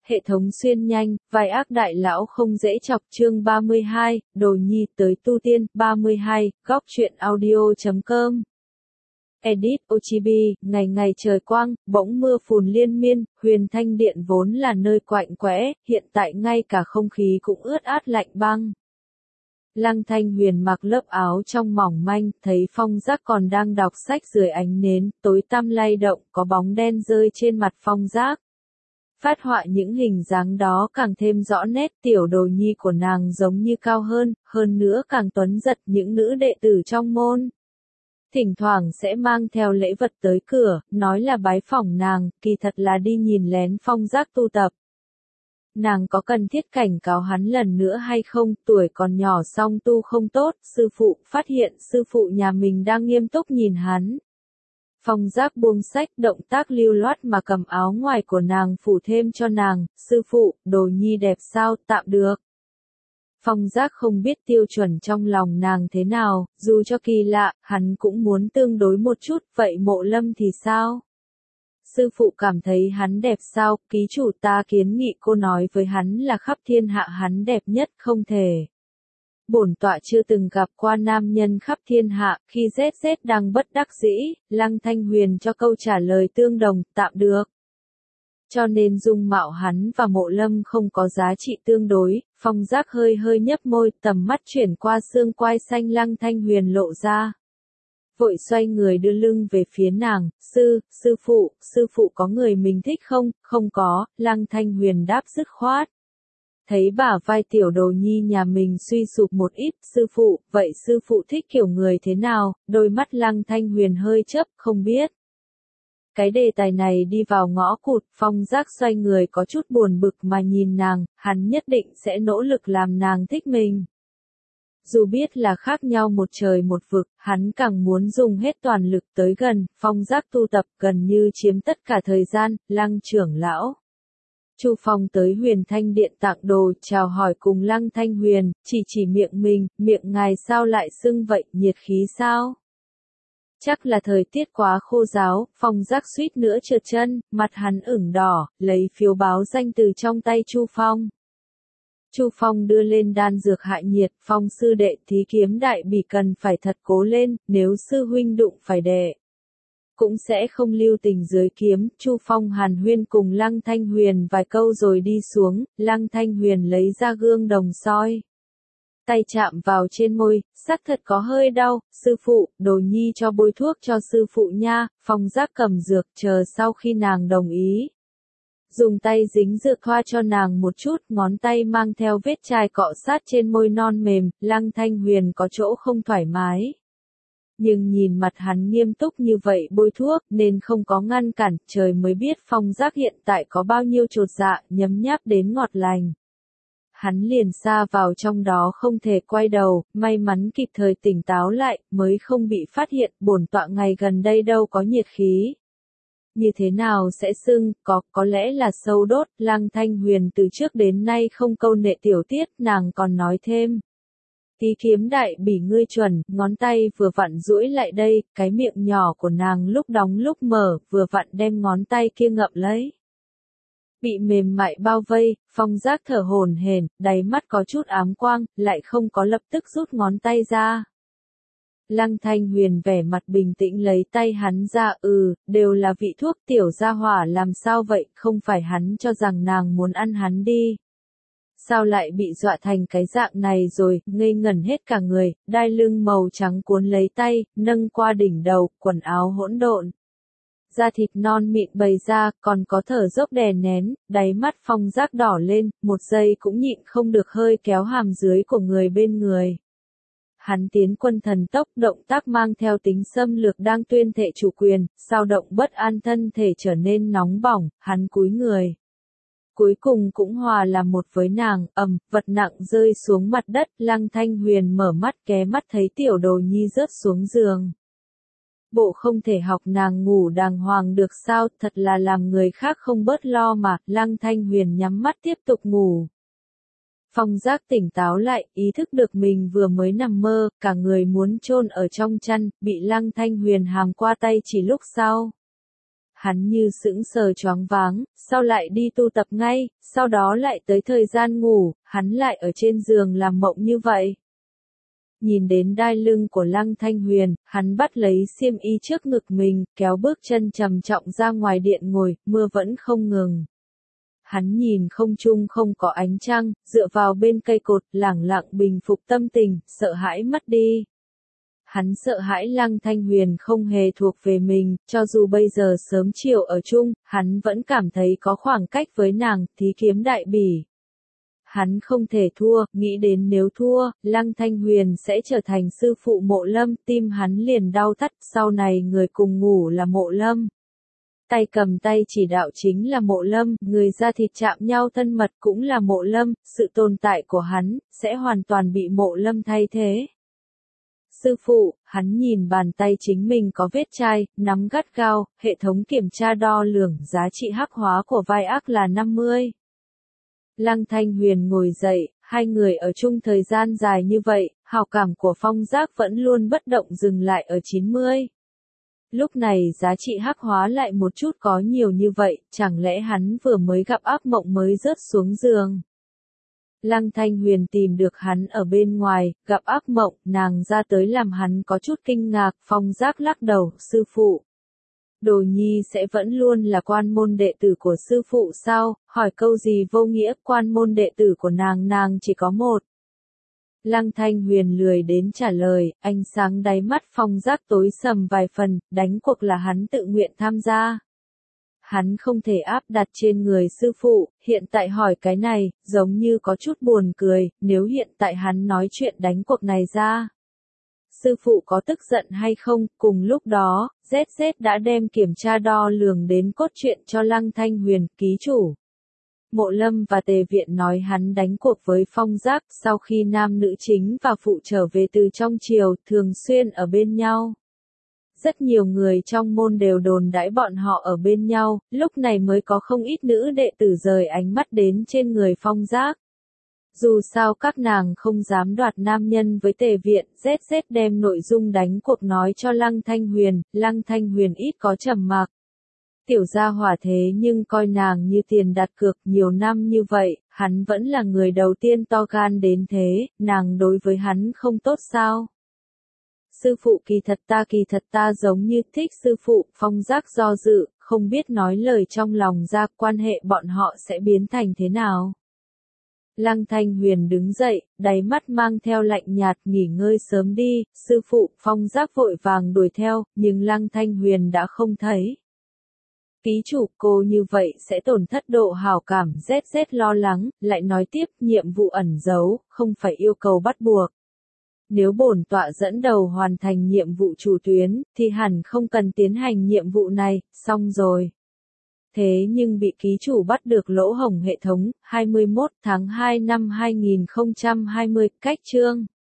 Hệ thống xuyên nhanh, vai ác đại lão không dễ chọc chương 32, đồ nhi tới tu tiên, 32, góc truyện audio.com. Edit Ochibi, ngày ngày trời quang, bỗng mưa phùn liên miên, Huyền Thanh Điện vốn là nơi quạnh quẽ, hiện tại ngay cả không khí cũng ướt át lạnh băng. Lăng Thanh Huyền mặc lớp áo trong mỏng manh, thấy Phong Giác còn đang đọc sách dưới ánh nến, tối tăm lay động, có bóng đen rơi trên mặt Phong Giác. Phát họa những hình dáng đó càng thêm rõ nét, tiểu đồ nhi của nàng giống như cao hơn nữa càng tuấn giật những nữ đệ tử trong môn. Thỉnh thoảng sẽ mang theo lễ vật tới cửa, nói là bái phỏng nàng, kỳ thật là đi nhìn lén Phong Giác tu tập. Nàng có cần thiết cảnh cáo hắn lần nữa hay không, tuổi còn nhỏ song tu không tốt, sư phụ phát hiện sư phụ nhà mình đang nghiêm túc nhìn hắn. Phong Giác buông sách, động tác lưu loát mà cầm áo ngoài của nàng phủ thêm cho nàng, sư phụ, đồ nhi đẹp sao, tạm được. Phong Giác không biết tiêu chuẩn trong lòng nàng thế nào, dù cho kỳ lạ, hắn cũng muốn tương đối một chút, vậy Mộ Lâm thì sao? Sư phụ cảm thấy hắn đẹp sao, ký chủ ta kiến nghị cô nói với hắn là khắp thiên hạ hắn đẹp nhất, không thể. Bổn tọa chưa từng gặp qua nam nhân khắp thiên hạ, khi ZZ đang bất đắc dĩ, Lăng Thanh Huyền cho câu trả lời tương đồng, tạm được. Cho nên dung mạo hắn và Mộ Lâm không có giá trị tương đối, Phong Giác hơi nhấp môi, tầm mắt chuyển qua xương quai xanh Lăng Thanh Huyền lộ ra. Vội xoay người đưa lưng về phía nàng, sư phụ có người mình thích không, không có, Lăng Thanh Huyền đáp dứt khoát. Thấy bả vai tiểu đồ nhi nhà mình suy sụp một ít, sư phụ, vậy sư phụ thích kiểu người thế nào, đôi mắt Lăng Thanh Huyền hơi chớp, không biết. Cái đề tài này đi vào ngõ cụt, Phong Giác xoay người có chút buồn bực mà nhìn nàng, hắn nhất định sẽ nỗ lực làm nàng thích mình. Dù biết là khác nhau một trời một vực, hắn càng muốn dùng hết toàn lực tới gần, Phong Giác tu tập gần như chiếm tất cả thời gian, Lăng trưởng lão. Chu Phong tới Huyền Thanh Điện tặng đồ, chào hỏi cùng Lăng Thanh Huyền, chỉ miệng mình, miệng ngài sao lại sưng vậy, nhiệt khí sao? Chắc là thời tiết quá khô ráo, Phong Giác suýt nữa trượt chân, mặt hắn ửng đỏ, lấy phiếu báo danh từ trong tay Chu Phong. Chu Phong đưa lên đan dược hạ nhiệt, Phong sư đệ thí kiếm đại bỉ cần phải thật cố lên, nếu sư huynh đụng phải đệ. Cũng sẽ không lưu tình dưới kiếm, Chu Phong hàn huyên cùng Lăng Thanh Huyền vài câu rồi đi xuống, Lăng Thanh Huyền lấy ra gương đồng soi. Tay chạm vào trên môi, xác thật có hơi đau, sư phụ, đồ nhi cho bôi thuốc cho sư phụ nha, Phong Giác cầm dược chờ sau khi nàng đồng ý. Dùng tay dính dược thoa cho nàng một chút, ngón tay mang theo vết chai cọ sát trên môi non mềm, Lăng Thanh Huyền có chỗ không thoải mái. Nhưng nhìn mặt hắn nghiêm túc như vậy bôi thuốc nên không có ngăn cản, trời mới biết Phong Giác hiện tại có bao nhiêu chột dạ, nhấm nháp đến ngọt lành. Hắn liền sa vào trong đó không thể quay đầu, may mắn kịp thời tỉnh táo lại, mới không bị phát hiện, bổn tọa ngày gần đây đâu có nhiệt khí. Như thế nào sẽ sưng, có lẽ là sâu đốt, Lăng Thanh Huyền từ trước đến nay không câu nệ tiểu tiết, nàng còn nói thêm. Tí kiếm đại bỉ ngươi chuẩn, ngón tay vừa vặn duỗi lại đây, cái miệng nhỏ của nàng lúc đóng lúc mở, vừa vặn đem ngón tay kia ngậm lấy. Bị mềm mại bao vây, Phong Giác thở hổn hển, đáy mắt có chút ám quang, lại không có lập tức rút ngón tay ra. Lăng Thanh Huyền vẻ mặt bình tĩnh lấy tay hắn ra, đều là vị thuốc tiểu gia hỏa làm sao vậy, không phải hắn cho rằng nàng muốn ăn hắn đi. Sao lại bị dọa thành cái dạng này rồi, ngây ngẩn hết cả người, đai lưng màu trắng cuốn lấy tay, nâng qua đỉnh đầu, quần áo hỗn độn. Da thịt non mịn bày ra, còn có thở dốc đè nén, đáy mắt Phong Giác đỏ lên, một giây cũng nhịn không được hơi kéo hàm dưới của người bên người. Hắn tiến quân thần tốc, động tác mang theo tính xâm lược đang tuyên thệ chủ quyền, sao động bất an thân thể trở nên nóng bỏng, hắn cúi người. Cuối cùng cũng hòa làm một với nàng, vật nặng rơi xuống mặt đất, Lăng Thanh Huyền mở mắt ké mắt thấy tiểu đồ nhi rớt xuống giường. Bộ không thể học nàng ngủ đàng hoàng được sao, thật là làm người khác không bớt lo mà, Lăng Thanh Huyền nhắm mắt tiếp tục ngủ. Phong Giác tỉnh táo lại, ý thức được mình vừa mới nằm mơ, cả người muốn chôn ở trong chăn, bị Lăng Thanh Huyền hàm qua tay chỉ lúc sau. hắn như sững sờ choáng váng, sau lại đi tu tập ngay, sau đó lại tới thời gian ngủ, hắn lại ở trên giường làm mộng như vậy. Nhìn đến đai lưng của Lăng Thanh Huyền, hắn bắt lấy xiêm y trước ngực mình, kéo bước chân trầm trọng ra ngoài điện ngồi, mưa vẫn không ngừng. Hắn nhìn không trung không có ánh trăng, dựa vào bên cây cột, lẳng lặng bình phục tâm tình, sợ hãi mất đi. Hắn sợ hãi Lăng Thanh Huyền không hề thuộc về mình, cho dù bây giờ sớm chiều ở chung, hắn vẫn cảm thấy có khoảng cách với nàng, thí kiếm đại bỉ. Hắn không thể thua, nghĩ đến nếu thua, Lăng Thanh Huyền sẽ trở thành sư phụ Mộ Lâm, tim hắn liền đau thắt, sau này người cùng ngủ là Mộ Lâm. Tay cầm tay chỉ đạo chính là Mộ Lâm, người da thịt chạm nhau thân mật cũng là Mộ Lâm, sự tồn tại của hắn, sẽ hoàn toàn bị Mộ Lâm thay thế. Sư phụ, hắn nhìn bàn tay chính mình có vết chai, nắm gắt gao, hệ thống kiểm tra đo lường giá trị hắc hóa của vai ác là 50. Lăng Thanh Huyền ngồi dậy, hai người ở chung thời gian dài như vậy, hào cảm của Phong Giác vẫn luôn bất động dừng lại ở 90. Lúc này giá trị hắc hóa lại một chút có nhiều như vậy, chẳng lẽ hắn vừa mới gặp ác mộng mới rớt xuống giường. Lăng Thanh Huyền tìm được hắn ở bên ngoài, gặp ác mộng, nàng ra tới làm hắn có chút kinh ngạc, Phong Giác lắc đầu, sư phụ. Đồ nhi sẽ vẫn luôn là quan môn đệ tử của sư phụ sao, hỏi câu gì vô nghĩa, quan môn đệ tử của nàng chỉ có một. Lăng Thanh Huyền lười đến trả lời, ánh sáng đáy mắt Phong Giác tối sầm vài phần, đánh cuộc là hắn tự nguyện tham gia. Hắn không thể áp đặt trên người sư phụ, hiện tại hỏi cái này, giống như có chút buồn cười, nếu hiện tại hắn nói chuyện đánh cuộc này ra. Sư phụ có tức giận hay không, cùng lúc đó, ZZ đã đem kiểm tra đo lường đến cốt truyện cho Lăng Thanh Huyền, ký chủ. Mộ Lâm và Tề Viện nói hắn đánh cuộc với Phong Giác, sau khi nam nữ chính và phụ trở về từ trong triều, thường xuyên ở bên nhau. Rất nhiều người trong môn đều đồn đãi bọn họ ở bên nhau, lúc này mới có không ít nữ đệ tử rời ánh mắt đến trên người Phong Giác. Dù sao các nàng không dám đoạt nam nhân với Tề Viện, ZZ đem nội dung đánh cuộc nói cho Lăng Thanh Huyền ít có trầm mặc. Tiểu gia hỏa thế nhưng coi nàng như tiền đặt cược nhiều năm như vậy, hắn vẫn là người đầu tiên to gan đến thế, nàng đối với hắn không tốt sao? Sư phụ kỳ thật ta giống như thích sư phụ, Phong Giác do dự, không biết nói lời trong lòng ra quan hệ bọn họ sẽ biến thành thế nào. Lăng Thanh Huyền đứng dậy, đáy mắt mang theo lạnh nhạt, nghỉ ngơi sớm đi, sư phụ, Phong Giác vội vàng đuổi theo, nhưng Lăng Thanh Huyền đã không thấy. Ký chủ, cô như vậy sẽ tổn thất độ hảo cảm, ZZ lo lắng, lại nói tiếp, nhiệm vụ ẩn giấu, không phải yêu cầu bắt buộc. Nếu bổn tọa dẫn đầu hoàn thành nhiệm vụ chủ tuyến, thì hẳn không cần tiến hành nhiệm vụ này, xong rồi. Thế nhưng bị ký chủ bắt được lỗ hổng hệ thống, 21 tháng 2 năm 2020, cách chương.